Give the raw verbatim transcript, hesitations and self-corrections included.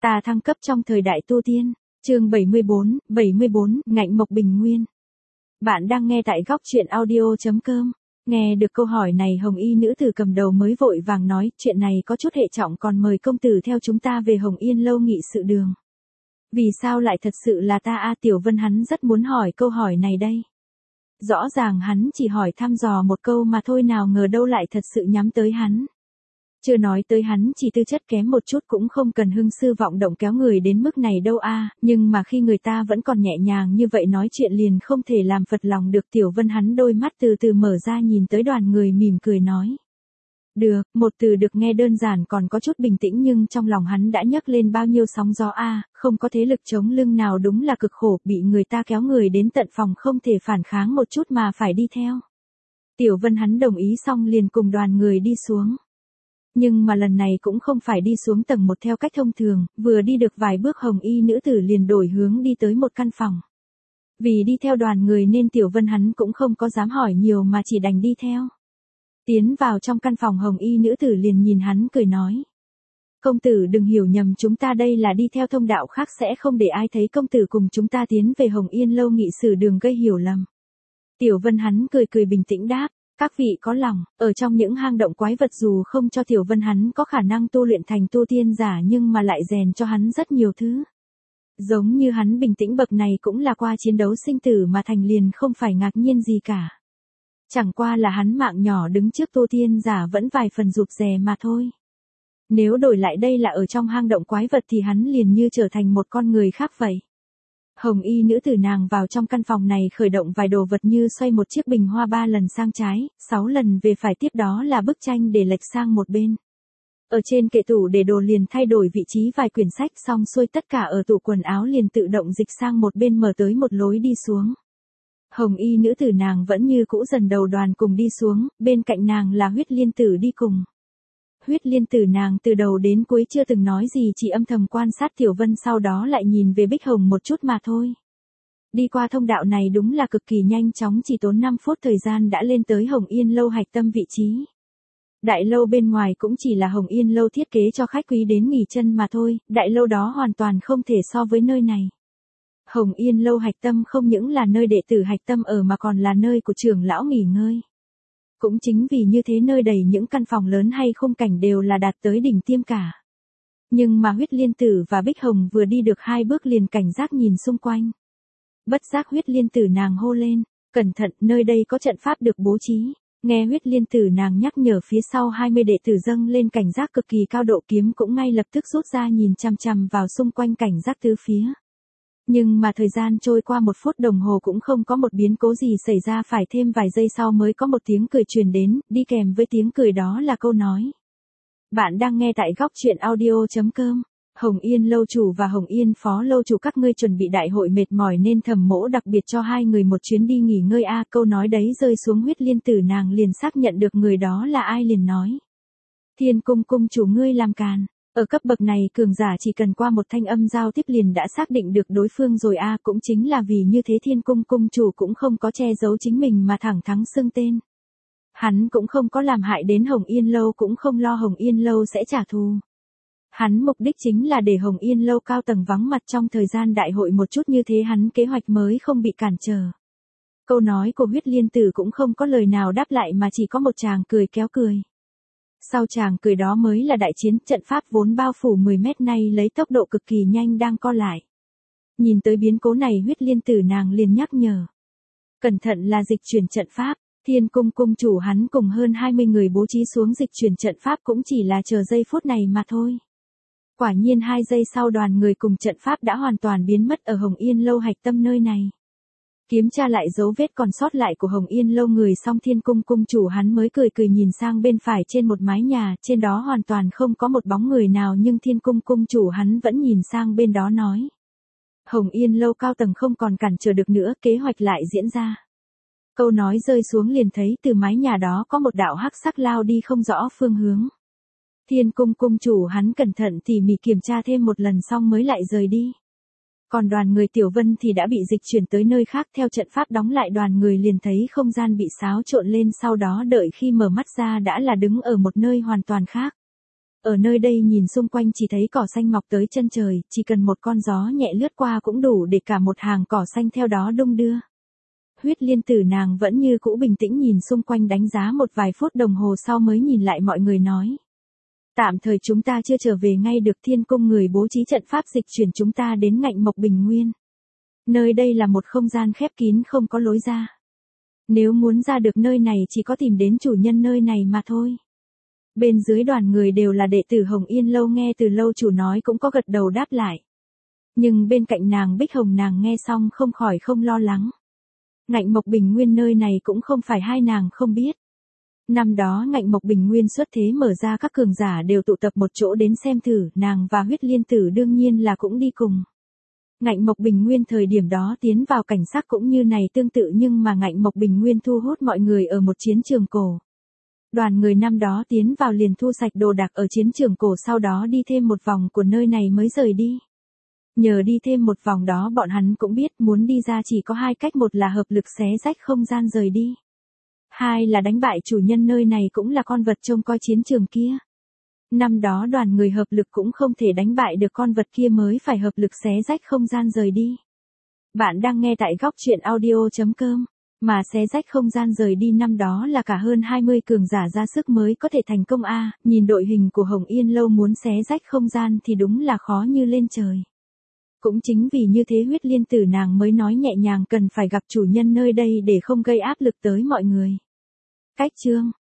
Ta thăng cấp trong thời đại tu tiên, chương bảy mươi bốn, bảy mươi bốn, ngạnh mộc bình nguyên. Bạn đang nghe tại góc truyện audio chấm com. Nghe được câu hỏi này, Hồng Y nữ tử cầm đầu mới vội vàng nói, chuyện này có chút hệ trọng, còn mời công tử theo chúng ta về Hồng Yên lâu nghị sự đường. Vì sao lại thật sự là ta a? Tiểu Vân hắn rất muốn hỏi câu hỏi này đây. Rõ ràng hắn chỉ hỏi thăm dò một câu mà thôi, nào ngờ đâu lại thật sự nhắm tới hắn. Chưa nói tới hắn chỉ tư chất kém một chút cũng không cần hưng sư vọng động kéo người đến mức này đâu a, nhưng mà khi người ta vẫn còn nhẹ nhàng như vậy nói chuyện liền không thể làm phật lòng được. Tiểu Vân hắn đôi mắt từ từ mở ra nhìn tới đoàn người mỉm cười nói. Được, một từ được nghe đơn giản còn có chút bình tĩnh nhưng trong lòng hắn đã nhấc lên bao nhiêu sóng gió a, không có thế lực chống lưng nào, đúng là cực khổ, bị người ta kéo người đến tận phòng không thể phản kháng một chút mà phải đi theo. Tiểu Vân hắn đồng ý xong liền cùng đoàn người đi xuống. Nhưng mà lần này cũng không phải đi xuống tầng một theo cách thông thường, vừa đi được vài bước Hồng Y nữ tử liền đổi hướng đi tới một căn phòng. Vì đi theo đoàn người nên Tiểu Vân hắn cũng không có dám hỏi nhiều mà chỉ đành đi theo. Tiến vào trong căn phòng, Hồng Y nữ tử liền nhìn hắn cười nói. Công tử đừng hiểu nhầm, chúng ta đây là đi theo thông đạo khác, sẽ không để ai thấy công tử cùng chúng ta tiến về Hồng Yên lâu nghị sự đường gây hiểu lầm. Tiểu Vân hắn cười cười bình tĩnh đáp. Các vị có lòng, ở trong những hang động quái vật dù không cho Tiểu Vân hắn có khả năng tu luyện thành tu tiên giả nhưng mà lại rèn cho hắn rất nhiều thứ. Giống như hắn bình tĩnh bậc này cũng là qua chiến đấu sinh tử mà thành, liền không phải ngạc nhiên gì cả. Chẳng qua là hắn mạng nhỏ đứng trước tu tiên giả vẫn vài phần rụt rè mà thôi. Nếu đổi lại đây là ở trong hang động quái vật thì hắn liền như trở thành một con người khác vậy. Hồng Y nữ tử nàng vào trong căn phòng này khởi động vài đồ vật như xoay một chiếc bình hoa ba lần sang trái, sáu lần về phải, tiếp đó là bức tranh để lệch sang một bên. Ở trên kệ tủ để đồ liền thay đổi vị trí vài quyển sách, xong xuôi tất cả ở tủ quần áo liền tự động dịch sang một bên, mở tới một lối đi xuống. Hồng Y nữ tử nàng vẫn như cũ dần đầu đoàn cùng đi xuống, bên cạnh nàng là Huyết Liên tử đi cùng. Huyết Liên tử nàng từ đầu đến cuối chưa từng nói gì, chỉ âm thầm quan sát Tiểu Vân, sau đó lại nhìn về Bích Hồng một chút mà thôi. Đi qua thông đạo này đúng là cực kỳ nhanh chóng, chỉ tốn năm phút thời gian đã lên tới Hồng Yên lâu hạch tâm vị trí. Đại lâu bên ngoài cũng chỉ là Hồng Yên lâu thiết kế cho khách quý đến nghỉ chân mà thôi, đại lâu đó hoàn toàn không thể so với nơi này. Hồng Yên lâu hạch tâm không những là nơi đệ tử hạch tâm ở mà còn là nơi của trưởng lão nghỉ ngơi. Cũng chính vì như thế nơi đầy những căn phòng lớn hay khung cảnh đều là đạt tới đỉnh tiêm cả. Nhưng mà Huyết Liên tử và Bích Hồng vừa đi được hai bước liền cảnh giác nhìn xung quanh. Bất giác Huyết Liên tử nàng hô lên, cẩn thận, nơi đây có trận pháp được bố trí. Nghe Huyết Liên tử nàng nhắc nhở, phía sau hai mươi đệ tử dâng lên cảnh giác cực kỳ cao độ, kiếm cũng ngay lập tức rút ra nhìn chằm chằm vào xung quanh cảnh giác tứ phía. Nhưng mà thời gian trôi qua một phút đồng hồ cũng không có một biến cố gì xảy ra, phải thêm vài giây sau mới có một tiếng cười truyền đến, đi kèm với tiếng cười đó là câu nói. Bạn đang nghe tại góc truyện audio chấm com. Hồng Yên lâu chủ và Hồng Yên phó lâu chủ các ngươi chuẩn bị đại hội mệt mỏi nên thẩm mỗ đặc biệt cho hai người một chuyến đi nghỉ ngơi a. Câu nói đấy rơi xuống, Huyết Liên tử nàng liền xác nhận được người đó là ai, liền nói. Thiên cung cung chủ ngươi làm càn. Ở cấp bậc này cường giả chỉ cần qua một thanh âm giao tiếp liền đã xác định được đối phương rồi a, cũng chính là vì như thế Thiên cung cung chủ cũng không có che giấu chính mình mà thẳng thắn xưng tên. Hắn cũng không có làm hại đến Hồng Yên lâu, cũng không lo Hồng Yên lâu sẽ trả thù. Hắn mục đích chính là để Hồng Yên lâu cao tầng vắng mặt trong thời gian đại hội một chút, như thế hắn kế hoạch mới không bị cản trở. Câu nói của Huyết Liên tử cũng không có lời nào đáp lại mà chỉ có một tràng cười kéo cười. Sau chàng cười đó mới là đại chiến, trận pháp vốn bao phủ mười mét nay lấy tốc độ cực kỳ nhanh đang co lại. Nhìn tới biến cố này Huyết Liên tử nàng liền nhắc nhở. Cẩn thận là dịch chuyển trận pháp, Thiên cung cung chủ hắn cùng hơn hai mươi người bố trí xuống dịch chuyển trận pháp cũng chỉ là chờ giây phút này mà thôi. Quả nhiên hai giây sau đoàn người cùng trận pháp đã hoàn toàn biến mất ở Hồng Yên lâu hạch tâm nơi này. Kiểm tra lại dấu vết còn sót lại của Hồng Yên lâu người xong, Thiên cung cung chủ hắn mới cười cười nhìn sang bên phải trên một mái nhà, trên đó hoàn toàn không có một bóng người nào, nhưng Thiên cung cung chủ hắn vẫn nhìn sang bên đó nói. Hồng Yên lâu cao tầng không còn cản trở được nữa, kế hoạch lại diễn ra. Câu nói rơi xuống liền thấy từ mái nhà đó có một đạo hắc sắc lao đi không rõ phương hướng. Thiên cung cung chủ hắn cẩn thận tỉ mỉ kiểm tra thêm một lần xong mới lại rời đi. Còn đoàn người Tiểu Vân thì đã bị dịch chuyển tới nơi khác, theo trận pháp đóng lại đoàn người liền thấy không gian bị xáo trộn lên, sau đó đợi khi mở mắt ra đã là đứng ở một nơi hoàn toàn khác. Ở nơi đây nhìn xung quanh chỉ thấy cỏ xanh mọc tới chân trời, chỉ cần một con gió nhẹ lướt qua cũng đủ để cả một hàng cỏ xanh theo đó đung đưa. Huyết liên tử nàng vẫn như cũ bình tĩnh nhìn xung quanh đánh giá một vài phút đồng hồ sau mới nhìn lại mọi người nói. Tạm thời chúng ta chưa trở về ngay được, thiên cung người bố trí trận pháp dịch chuyển chúng ta đến Ngạnh Mộc Bình Nguyên. Nơi đây là một không gian khép kín không có lối ra. Nếu muốn ra được nơi này chỉ có tìm đến chủ nhân nơi này mà thôi. Bên dưới đoàn người đều là đệ tử Hồng Yên Lâu, nghe từ lâu chủ nói cũng có gật đầu đáp lại. Nhưng bên cạnh nàng Bích Hồng nàng nghe xong không khỏi không lo lắng. Ngạnh Mộc Bình Nguyên nơi này cũng không phải hai nàng không biết. Năm đó Ngạnh Mộc Bình Nguyên xuất thế mở ra, các cường giả đều tụ tập một chỗ đến xem thử, nàng và Huyết Liên Tử đương nhiên là cũng đi cùng. Ngạnh Mộc Bình Nguyên thời điểm đó tiến vào cảnh sắc cũng như này tương tự, nhưng mà Ngạnh Mộc Bình Nguyên thu hút mọi người ở một chiến trường cổ. Đoàn người năm đó tiến vào liền thu sạch đồ đạc ở chiến trường cổ, sau đó đi thêm một vòng của nơi này mới rời đi. Nhờ đi thêm một vòng đó bọn hắn cũng biết muốn đi ra chỉ có hai cách, một là hợp lực xé rách không gian rời đi. Hai là đánh bại chủ nhân nơi này cũng là con vật trông coi chiến trường kia. Năm đó đoàn người hợp lực cũng không thể đánh bại được con vật kia mới phải hợp lực xé rách không gian rời đi. Bạn đang nghe tại góc truyện audio chấm com. Mà xé rách không gian rời đi năm đó là cả hơn hai mươi cường giả ra sức mới có thể thành công a. À, nhìn đội hình của Hồng Yên Lâu muốn xé rách không gian thì đúng là khó như lên trời. Cũng chính vì như thế Huyết Liên Tử nàng mới nói nhẹ nhàng cần phải gặp chủ nhân nơi đây để không gây áp lực tới mọi người. Cách chương